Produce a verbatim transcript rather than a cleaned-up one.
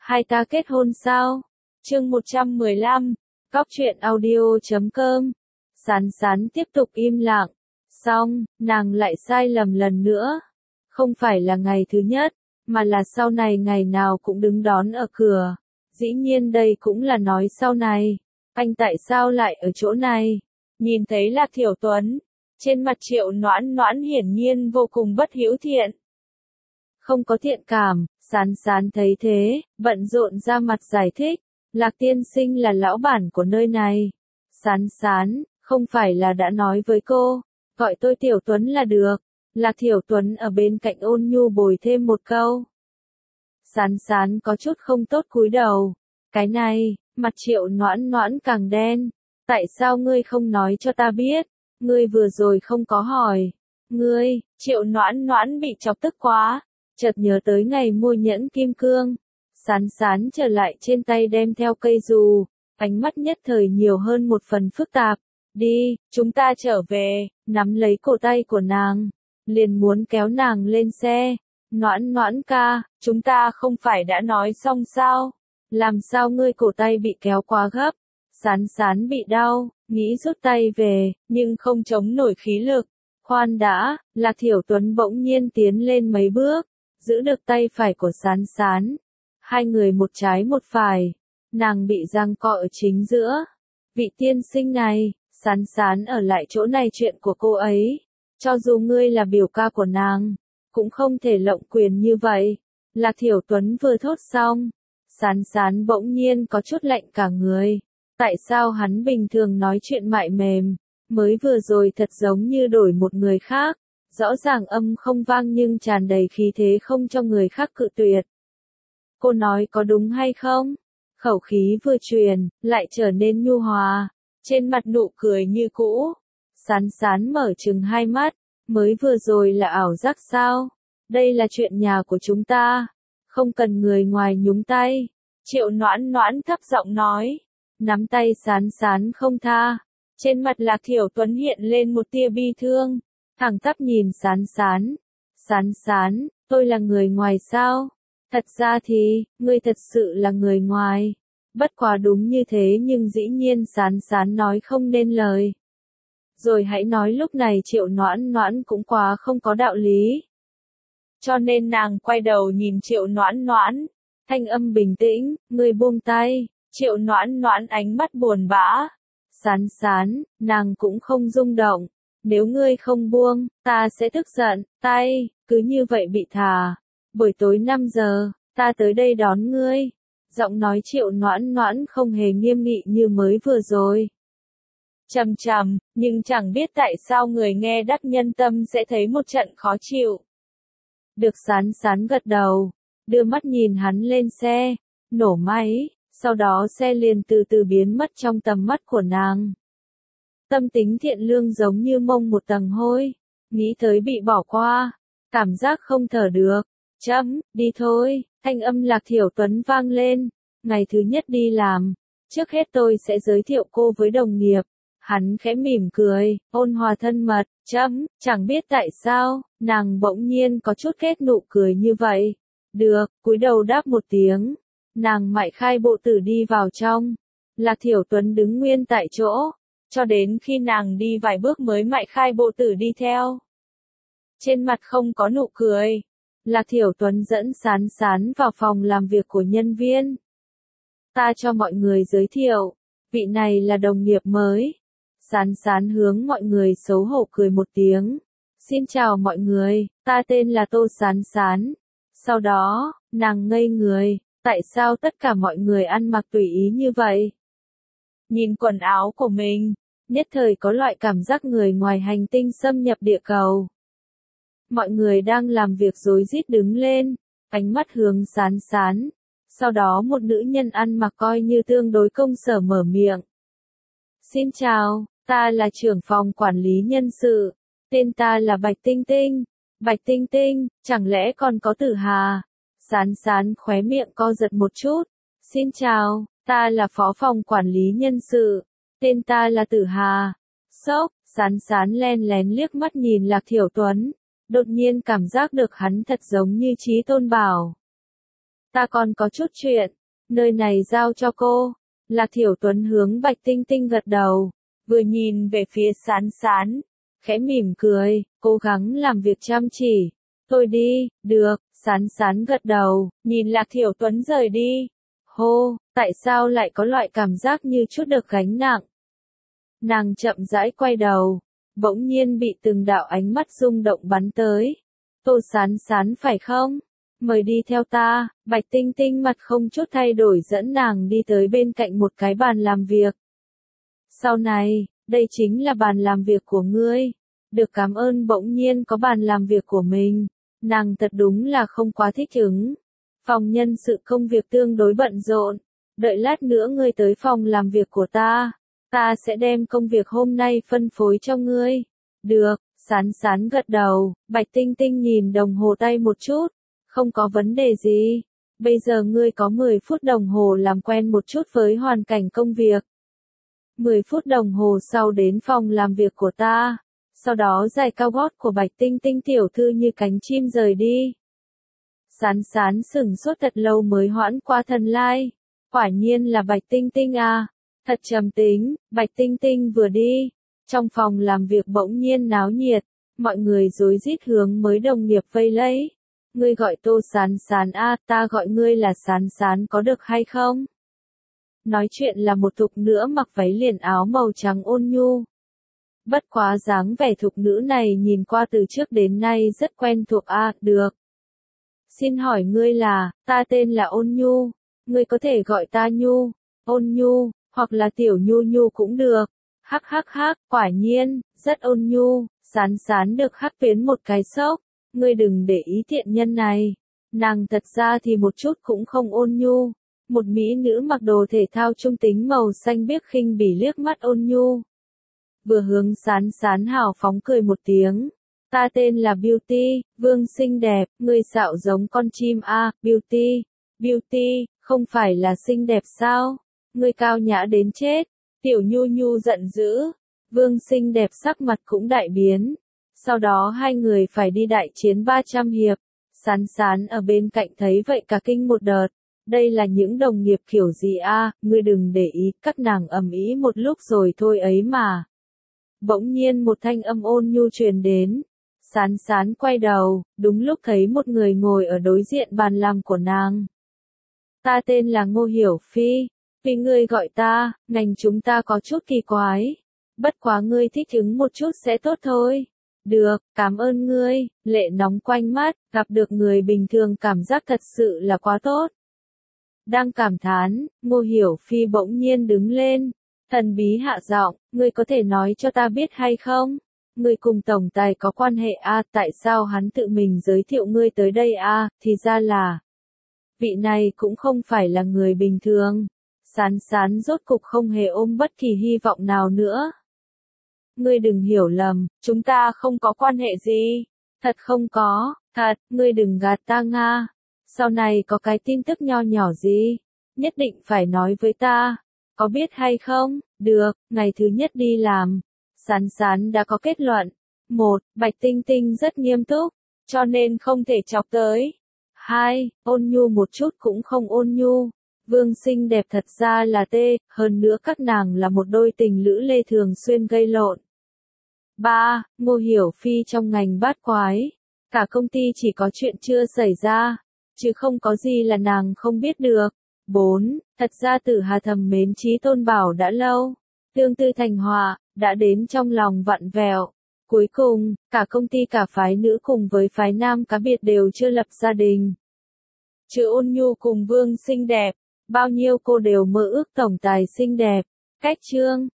Hai ta kết hôn sao? Chương một trăm mười lăm, Cóc truyện audio chấm com. Sán Sán tiếp tục im lặng. Xong, nàng lại sai lầm lần nữa. Không phải là ngày thứ nhất, mà là sau này ngày nào cũng đứng đón ở cửa. Dĩ nhiên đây cũng là nói sau này. Anh tại sao lại ở chỗ này? Nhìn thấy Lạc Thiểu Tuấn. Trên mặt Triệu Noãn Noãn hiển nhiên vô cùng bất hữu thiện. Không có thiện cảm, Sán Sán thấy thế, bận rộn ra mặt giải thích. Lạc tiên sinh là lão bản của nơi này. Sán Sán, không phải là đã nói với cô, gọi tôi Tiểu Tuấn là được. Lạc Thiểu Tuấn ở bên cạnh ôn nhu bồi thêm một câu. Sán Sán có chút không tốt cúi đầu. Cái này, mặt Triệu Noãn Noãn càng đen. Tại sao ngươi không nói cho ta biết? Ngươi vừa rồi không có hỏi. Ngươi, Triệu Noãn Noãn bị chọc tức quá. Chợt nhớ tới ngày mua nhẫn kim cương. Sán Sán trở lại trên tay đem theo cây dù. Ánh mắt nhất thời nhiều hơn một phần phức tạp. Đi, chúng ta trở về. Nắm lấy cổ tay của nàng. Liền muốn kéo nàng lên xe. Noãn Noãn ca, chúng ta không phải đã nói xong sao? Làm sao ngươi cổ tay bị kéo quá gấp? Sán Sán bị đau, nghĩ rút tay về, nhưng không chống nổi khí lực. Khoan đã, Lạc Thiểu Tuấn bỗng nhiên tiến lên mấy bước, giữ được tay phải của Sán Sán. Hai người một trái một phải, nàng bị giằng co ở chính giữa. Vị tiên sinh này, Sán Sán ở lại chỗ này chuyện của cô ấy. Cho dù ngươi là biểu ca của nàng, cũng không thể lộng quyền như vậy. Lạc Thiểu Tuấn vừa thốt xong, Sán Sán bỗng nhiên có chút lạnh cả người. Tại sao hắn bình thường nói chuyện mại mềm, mới vừa rồi thật giống như đổi một người khác, rõ ràng âm không vang nhưng tràn đầy khí thế không cho người khác cự tuyệt. Cô nói có đúng hay không? Khẩu khí vừa truyền, lại trở nên nhu hòa, trên mặt nụ cười như cũ. Sán Sán mở trừng hai mắt, mới vừa rồi là ảo giác sao? Đây là chuyện nhà của chúng ta, không cần người ngoài nhúng tay. Triệu Noãn Noãn thấp giọng nói, nắm tay Sán Sán không tha. Trên mặt Lạc Thiểu Tuấn hiện lên một tia bi thương, thẳng tắp nhìn Sán Sán. Sán Sán, tôi là người ngoài sao? Thật ra thì, ngươi thật sự là người ngoài. Bất quá đúng như thế nhưng dĩ nhiên Sán Sán nói không nên lời. Rồi hãy nói lúc này Triệu Noãn Noãn cũng quá không có đạo lý. Cho nên nàng quay đầu nhìn Triệu Noãn Noãn, thanh âm bình tĩnh, ngươi buông tay. Triệu Noãn Noãn ánh mắt buồn bã. Sán Sán, nàng cũng không rung động. Nếu ngươi không buông, ta sẽ tức giận. Tay, cứ như vậy bị thả. Buổi tối năm giờ, ta tới đây đón ngươi. Giọng nói Triệu Noãn Noãn không hề nghiêm nghị như mới vừa rồi. Trầm trầm, nhưng chẳng biết tại sao người nghe đắc nhân tâm sẽ thấy một trận khó chịu. Được Sán Sán gật đầu, đưa mắt nhìn hắn lên xe, nổ máy, sau đó xe liền từ từ biến mất trong tầm mắt của nàng. Tâm tính thiện lương giống như mông một tầng hôi, nghĩ tới bị bỏ qua, cảm giác không thở được. Chấm, đi thôi, thanh âm Lạc Thiểu Tuấn vang lên. Ngày thứ nhất đi làm, trước hết tôi sẽ giới thiệu cô với đồng nghiệp. Hắn khẽ mỉm cười, ôn hòa thân mật. Chấm, chẳng biết tại sao, nàng bỗng nhiên có chút kết nụ cười như vậy. Được, cúi đầu đáp một tiếng. Nàng mại khai bộ tử đi vào trong. Lạc Thiểu Tuấn đứng nguyên tại chỗ, cho đến khi nàng đi vài bước mới mại khai bộ tử đi theo. Trên mặt không có nụ cười. Lạc Thiểu Tuấn dẫn Sán Sán vào phòng làm việc của nhân viên. Ta cho mọi người giới thiệu, vị này là đồng nghiệp mới. Sán Sán hướng mọi người xấu hổ cười một tiếng. Xin chào mọi người, ta tên là Tô Sán Sán. Sau đó, nàng ngây người, tại sao tất cả mọi người ăn mặc tùy ý như vậy? Nhìn quần áo của mình, nhất thời có loại cảm giác người ngoài hành tinh xâm nhập địa cầu. Mọi người đang làm việc rối rít đứng lên, ánh mắt hướng Sán Sán. Sau đó một nữ nhân ăn mặc coi như tương đối công sở mở miệng. Xin chào, ta là trưởng phòng quản lý nhân sự. Tên ta là Bạch Tinh Tinh. Bạch Tinh Tinh, chẳng lẽ còn có Tử Hà? Sán Sán khóe miệng co giật một chút. Xin chào, ta là phó phòng quản lý nhân sự. Tên ta là Tử Hà. Sốc, Sán Sán len lén liếc mắt nhìn Lạc Thiểu Tuấn. Đột nhiên cảm giác được hắn thật giống như Chí Tôn Bảo. Ta còn có chút chuyện, Nơi này giao cho cô. Lạc Thiểu Tuấn hướng Bạch Tinh Tinh gật đầu, vừa nhìn về phía Sán Sán, khẽ mỉm cười, cố gắng làm việc chăm chỉ. Thôi đi, được, Sán Sán gật đầu, nhìn Lạc Thiểu Tuấn rời đi. Hô, tại sao lại có loại cảm giác như chút được gánh nặng? Nàng chậm rãi quay đầu, bỗng nhiên bị từng đạo ánh mắt rung động bắn tới. Tô Sán Sán phải không? Mời đi theo ta. Bạch Tinh Tinh mặt không chút thay đổi dẫn nàng đi tới bên cạnh một cái bàn làm việc. Sau này, đây chính là bàn làm việc của ngươi. Được cảm ơn bỗng nhiên có bàn làm việc của mình. Nàng thật đúng là không quá thích ứng. Phòng nhân sự công việc tương đối bận rộn. Đợi lát nữa ngươi tới phòng làm việc của ta. Ta sẽ đem công việc hôm nay phân phối cho ngươi. Được, Sán Sán gật đầu. Bạch Tinh Tinh nhìn đồng hồ tay một chút. Không có vấn đề gì. Bây giờ ngươi có mười phút đồng hồ làm quen một chút với hoàn cảnh công việc. mười phút đồng hồ sau đến phòng làm việc của ta. Sau đó giày cao gót của Bạch Tinh Tinh tiểu thư như cánh chim rời đi. Sán Sán sửng sốt thật lâu mới hoãn qua thần lai. Quả nhiên là Bạch Tinh Tinh à. Thật trầm tính. Bạch Tinh Tinh vừa đi. Trong phòng làm việc bỗng nhiên náo nhiệt. Mọi người rối rít hướng mới đồng nghiệp vây lấy. Ngươi gọi Tô Sán Sán a, à, ta gọi ngươi là Sán Sán có được hay không? Nói chuyện là một thục nữ mặc váy liền áo màu trắng ôn nhu. Bất quá dáng vẻ thục nữ này nhìn qua từ trước đến nay rất quen thuộc a, à, được. Xin hỏi ngươi là, ta tên là Ôn Nhu, ngươi có thể gọi ta Nhu, Ôn Nhu, hoặc là Tiểu Nhu Nhu cũng được. Hắc hắc hắc, quả nhiên, rất ôn nhu. Sán Sán được hắc phiến một cái sốc. Ngươi đừng để ý thiện nhân này. Nàng thật ra thì một chút cũng không ôn nhu. Một mỹ nữ mặc đồ thể thao trung tính màu xanh biếc khinh bỉ liếc mắt Ôn Nhu. Vừa hướng Sán Sán hào phóng cười một tiếng. Ta tên là Beauty, Vương xinh đẹp, ngươi xạo giống con chim a, à, Beauty. Beauty, không phải là xinh đẹp sao? Ngươi cao nhã đến chết. Tiểu Nhu Nhu giận dữ. Vương xinh đẹp sắc mặt cũng đại biến. Sau đó hai người phải đi đại chiến ba trăm hiệp. Sán Sán ở bên cạnh thấy vậy cả kinh một đợt. Đây là những đồng nghiệp kiểu gì a, à, ngươi đừng để ý, các nàng ầm ĩ một lúc rồi thôi ấy mà. Bỗng nhiên một thanh âm ôn nhu truyền đến. Sán Sán quay đầu, đúng lúc thấy một người ngồi ở đối diện bàn làm của nàng. Ta tên là Ngô Hiểu Phi. Vì ngươi gọi ta, ngành chúng ta có chút kỳ quái. Bất quá ngươi thích ứng một chút sẽ tốt thôi. Được, cảm ơn ngươi. Lệ nóng quanh mắt, gặp được người bình thường cảm giác thật sự là quá tốt. Đang cảm thán, Ngô Hiểu Phi bỗng nhiên đứng lên. Thần bí hạ giọng, ngươi có thể nói cho ta biết hay không? Ngươi cùng tổng tài có quan hệ a, à, tại sao hắn tự mình giới thiệu ngươi tới đây a, à, thì ra là. Vị này cũng không phải là người bình thường. Sán Sán rốt cục không hề ôm bất kỳ hy vọng nào nữa. Ngươi đừng hiểu lầm, chúng ta không có quan hệ gì. Thật không có, thật, ngươi đừng gạt ta nga. Sau này có cái tin tức nho nhỏ gì, nhất định phải nói với ta. Có biết hay không? Được, ngày thứ nhất đi làm. Sán Sán đã có kết luận. Một, Bạch Tinh Tinh rất nghiêm túc, cho nên không thể chọc tới. Hai, Ôn Nhu một chút cũng không ôn nhu. Vương xinh đẹp thật ra là tê, hơn nữa các nàng là một đôi tình lữ lê thường xuyên gây lộn. Ba, Ngô Hiểu Phi trong ngành bát quái. Cả công ty chỉ có chuyện chưa xảy ra, chứ không có gì là nàng không biết được. Bốn, thật ra Tử Hà thầm mến Chí Tôn Bảo đã lâu. Tương tư thành hòa, đã đến trong lòng vặn vẹo. Cuối cùng, cả công ty cả phái nữ cùng với phái nam cá biệt đều chưa lập gia đình. Chứ Ôn Nhu cùng Vương xinh đẹp, bao nhiêu cô đều mơ ước tổng tài xinh đẹp. Cách chương